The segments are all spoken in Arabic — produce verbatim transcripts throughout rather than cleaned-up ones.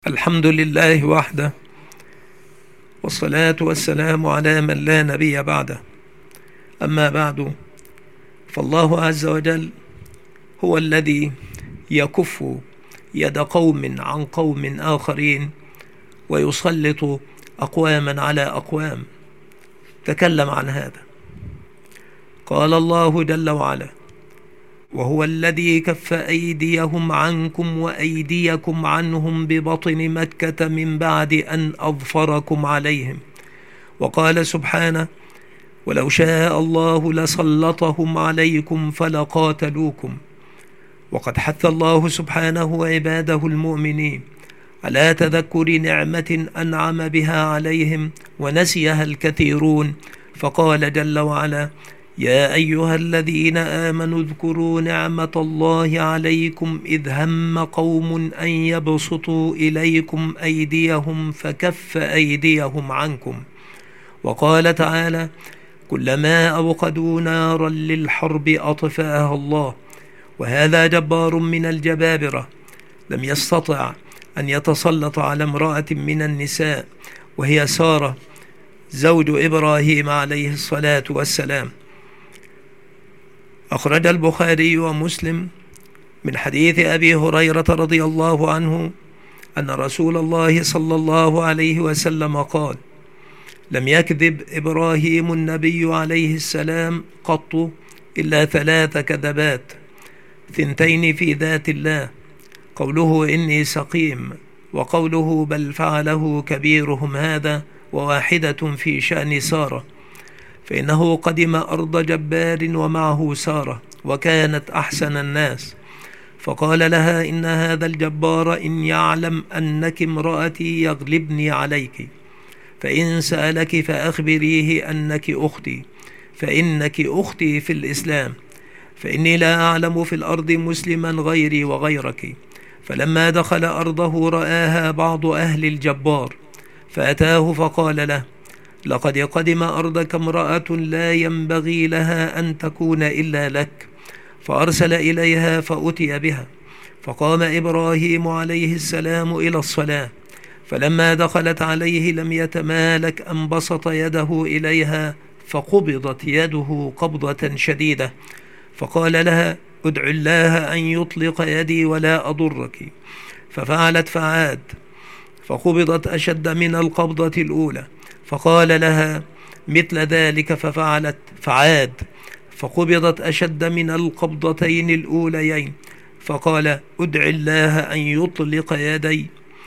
الحمد لله وحده، والصلاة والسلام على من لا نبي بعده. أما بعد، فالله عز وجل هو الذي يكف يد قوم عن قوم آخرين ويسلط أقواما على أقوام. تكلم عن هذا، قال الله جل وعلا: وهو الذي كف أيديهم عنكم وأيديكم عنهم ببطن مكة من بعد أن أظفركم عليهم. وقال سبحانه: ولو شاء الله لسلطهم عليكم فلقاتلوكم. وقد حث الله سبحانه عباده المؤمنين على تذكر نعمة أنعم بها عليهم ونسيها الكثيرون، فقال جل وعلا: يا أيها الذين آمنوا اذكروا نعمة الله عليكم إذ هم قوم أن يبسطوا إليكم أيديهم فكف أيديهم عنكم. وقال تعالى: كلما أوقدوا نارا للحرب أطفأها الله. وهذا جبار من الجبابرة لم يستطع أن يتسلط على امرأة من النساء، وهي سارة زوج إبراهيم عليه الصلاة والسلام. أخرج البخاري ومسلم من حديث أبي هريرة رضي الله عنه أن رسول الله صلى الله عليه وسلم قال: لم يكذب إبراهيم النبي عليه السلام قط إلا ثلاث كذبات: ثنتين في ذات الله، قوله إني سقيم، وقوله بل فعله كبيرهم هذا، وواحدة في شأن سارة، فإنه قدم أرض جبار ومعه سارة وكانت أحسن الناس، فقال لها: إن هذا الجبار إن يعلم أنك امرأتي يغلبني عليك، فإن سألك فأخبريه أنك أختي، فإنك أختي في الإسلام، فإني لا أعلم في الأرض مسلما غيري وغيرك. فلما دخل أرضه رآها بعض أهل الجبار، فأتاه فقال له: لقد قدم أرضك امرأة لا ينبغي لها أن تكون إلا لك. فأرسل إليها فأتي بها، فقام إبراهيم عليه السلام إلى الصلاة، فلما دخلت عليه لم يتمالك أن بسط يده إليها، فقبضت يده قبضة شديدة، فقال لها: ادع الله أن يطلق يدي ولا أضرك. ففعلت فعاد، فقبضت أشد من القبضة الأولى، فقال لها مثل ذلك، ففعلت فعاد، فقبضت أشد من القبضتين الأوليين، فقال: ادع الله أن يطلق يدي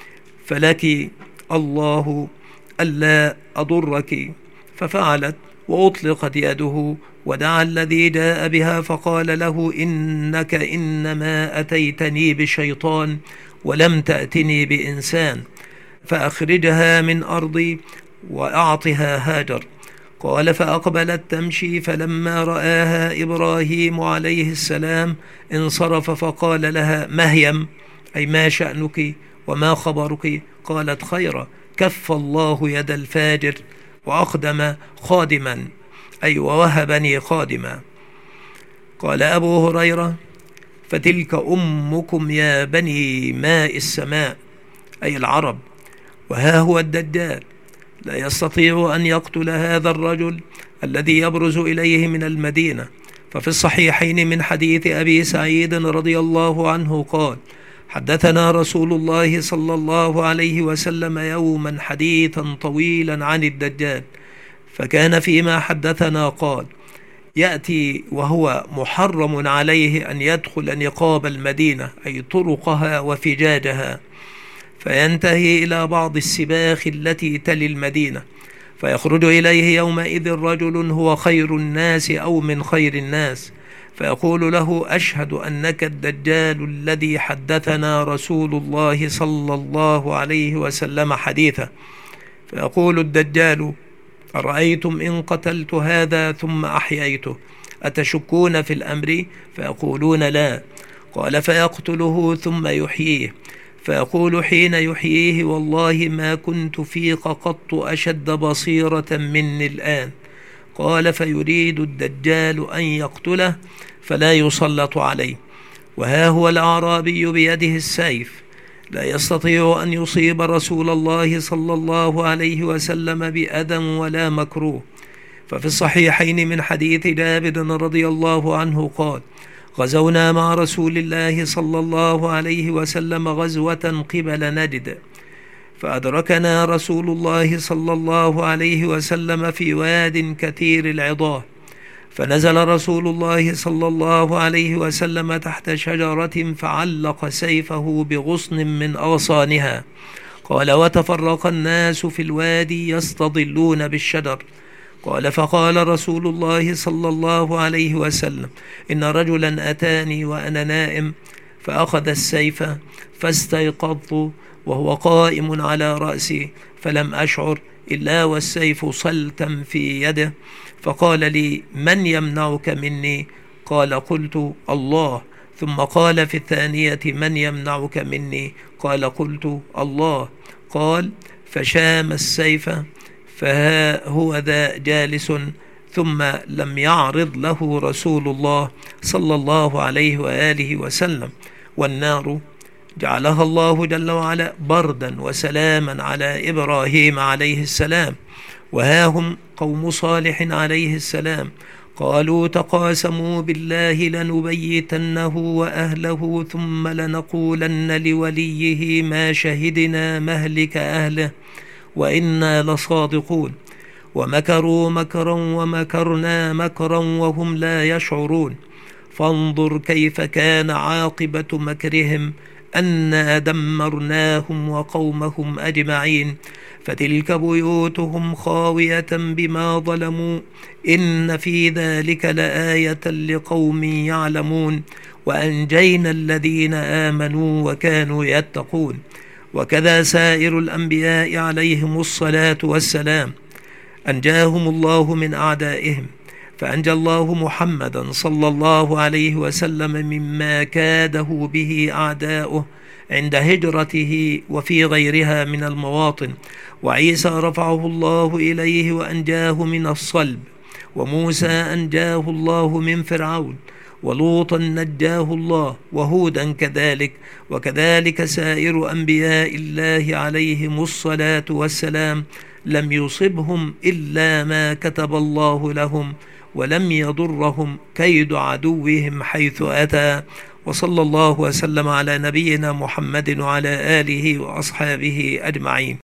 فلك الله ألا أضرك. ففعلت وأطلقت يده، ودعا الذي جاء بها فقال له: إنك إنما أتيتني بشيطان ولم تأتني بإنسان، فأخرجها من أرضي وأعطها هاجر. قال: فأقبلت تمشي، فلما رآها إبراهيم عليه السلام انصرف، فقال لها: مهيم، أي ما شأنك وما خبرك؟ قالت: خيرا، كف الله يد الفاجر وأخدم خادما، أي ووهبني خادما. قال أبو هريرة: فتلك أمكم يا بني ماء السماء، أي العرب. وها هو الدجال لا يستطيع أن يقتل هذا الرجل الذي يبرز إليه من المدينة. ففي الصحيحين من حديث أبي سعيد رضي الله عنه قال: حدثنا رسول الله صلى الله عليه وسلم يوما حديثا طويلا عن الدجال، فكان فيما حدثنا قال: يأتي وهو محرم عليه أن يدخل نقاب المدينة، أي طرقها وفجاجها، فينتهي إلى بعض السباخ التي تلي المدينة، فيخرج إليه يومئذ رجل هو خير الناس أو من خير الناس، فيقول له: أشهد أنك الدجال الذي حدثنا رسول الله صلى الله عليه وسلم حديثا. فيقول الدجال: أرأيتم إن قتلت هذا ثم أحييته أتشكون في الأمر؟ فيقولون: لا. قال: فيقتله ثم يحييه، فيقول حين يحييه: والله ما كنت فيك قط أشد بصيرة مني الآن. قال: فيريد الدجال أن يقتله فلا يسلط عليه، وها هو الأعرابي بيده السيف لا يستطيع أن يصيب رسول الله صلى الله عليه وسلم بأذى ولا مكروه. ففي الصحيحين من حديث جابر رضي الله عنه قال: غزونا مع رسول الله صلى الله عليه وسلم غزوة قبل نجد، فأدركنا رسول الله صلى الله عليه وسلم في واد كثير العضاه، فنزل رسول الله صلى الله عليه وسلم تحت شجرة فعلق سيفه بغصن من أغصانها. قال: وتفرق الناس في الوادي يستظلون بالشجر. قال: فقال رسول الله صلى الله عليه وسلم: إن رجلا أتاني وأنا نائم فأخذ السيف فاستيقظت وهو قائم على رأسي، فلم أشعر إلا والسيف صلتا في يده، فقال لي: من يمنعك مني؟ قال: قلت: الله. ثم قال في الثانية: من يمنعك مني؟ قال: قلت: الله. قال: فشام السيف فها هو ذا جالس، ثم لم يعرض له رسول الله صلى الله عليه وآله وسلم. والنار جعلها الله جل وعلا بردا وسلاما على إبراهيم عليه السلام، وها هم قوم صالح عليه السلام قالوا: تقاسموا بالله لنبيتنه وأهله ثم لنقولن لوليه ما شهدنا مهلك أهله وإنا لصادقون. ومكروا مكرا ومكرنا مكرا وهم لا يشعرون. فانظر كيف كان عاقبة مكرهم أنا دمرناهم وقومهم أجمعين. فتلك بيوتهم خاوية بما ظلموا إن في ذلك لآية لقوم يعلمون. وأنجينا الذين آمنوا وكانوا يتقون. وكذا سائر الأنبياء عليهم الصلاة والسلام أنجاهم الله من أعدائهم، فأنجى الله محمدا صلى الله عليه وسلم مما كاده به أعداؤه عند هجرته وفي غيرها من المواطن. وعيسى رفعه الله إليه وأنجاه من الصلب، وموسى أنجاه الله من فرعون، ولوطا نجاه الله، وهودا كذلك، وكذلك سائر أنبياء الله عليهم الصلاة والسلام لم يصبهم إلا ما كتب الله لهم، ولم يضرهم كيد عدوهم حيث أتى. وصلى الله وسلم على نبينا محمد وعلى آله وأصحابه أجمعين.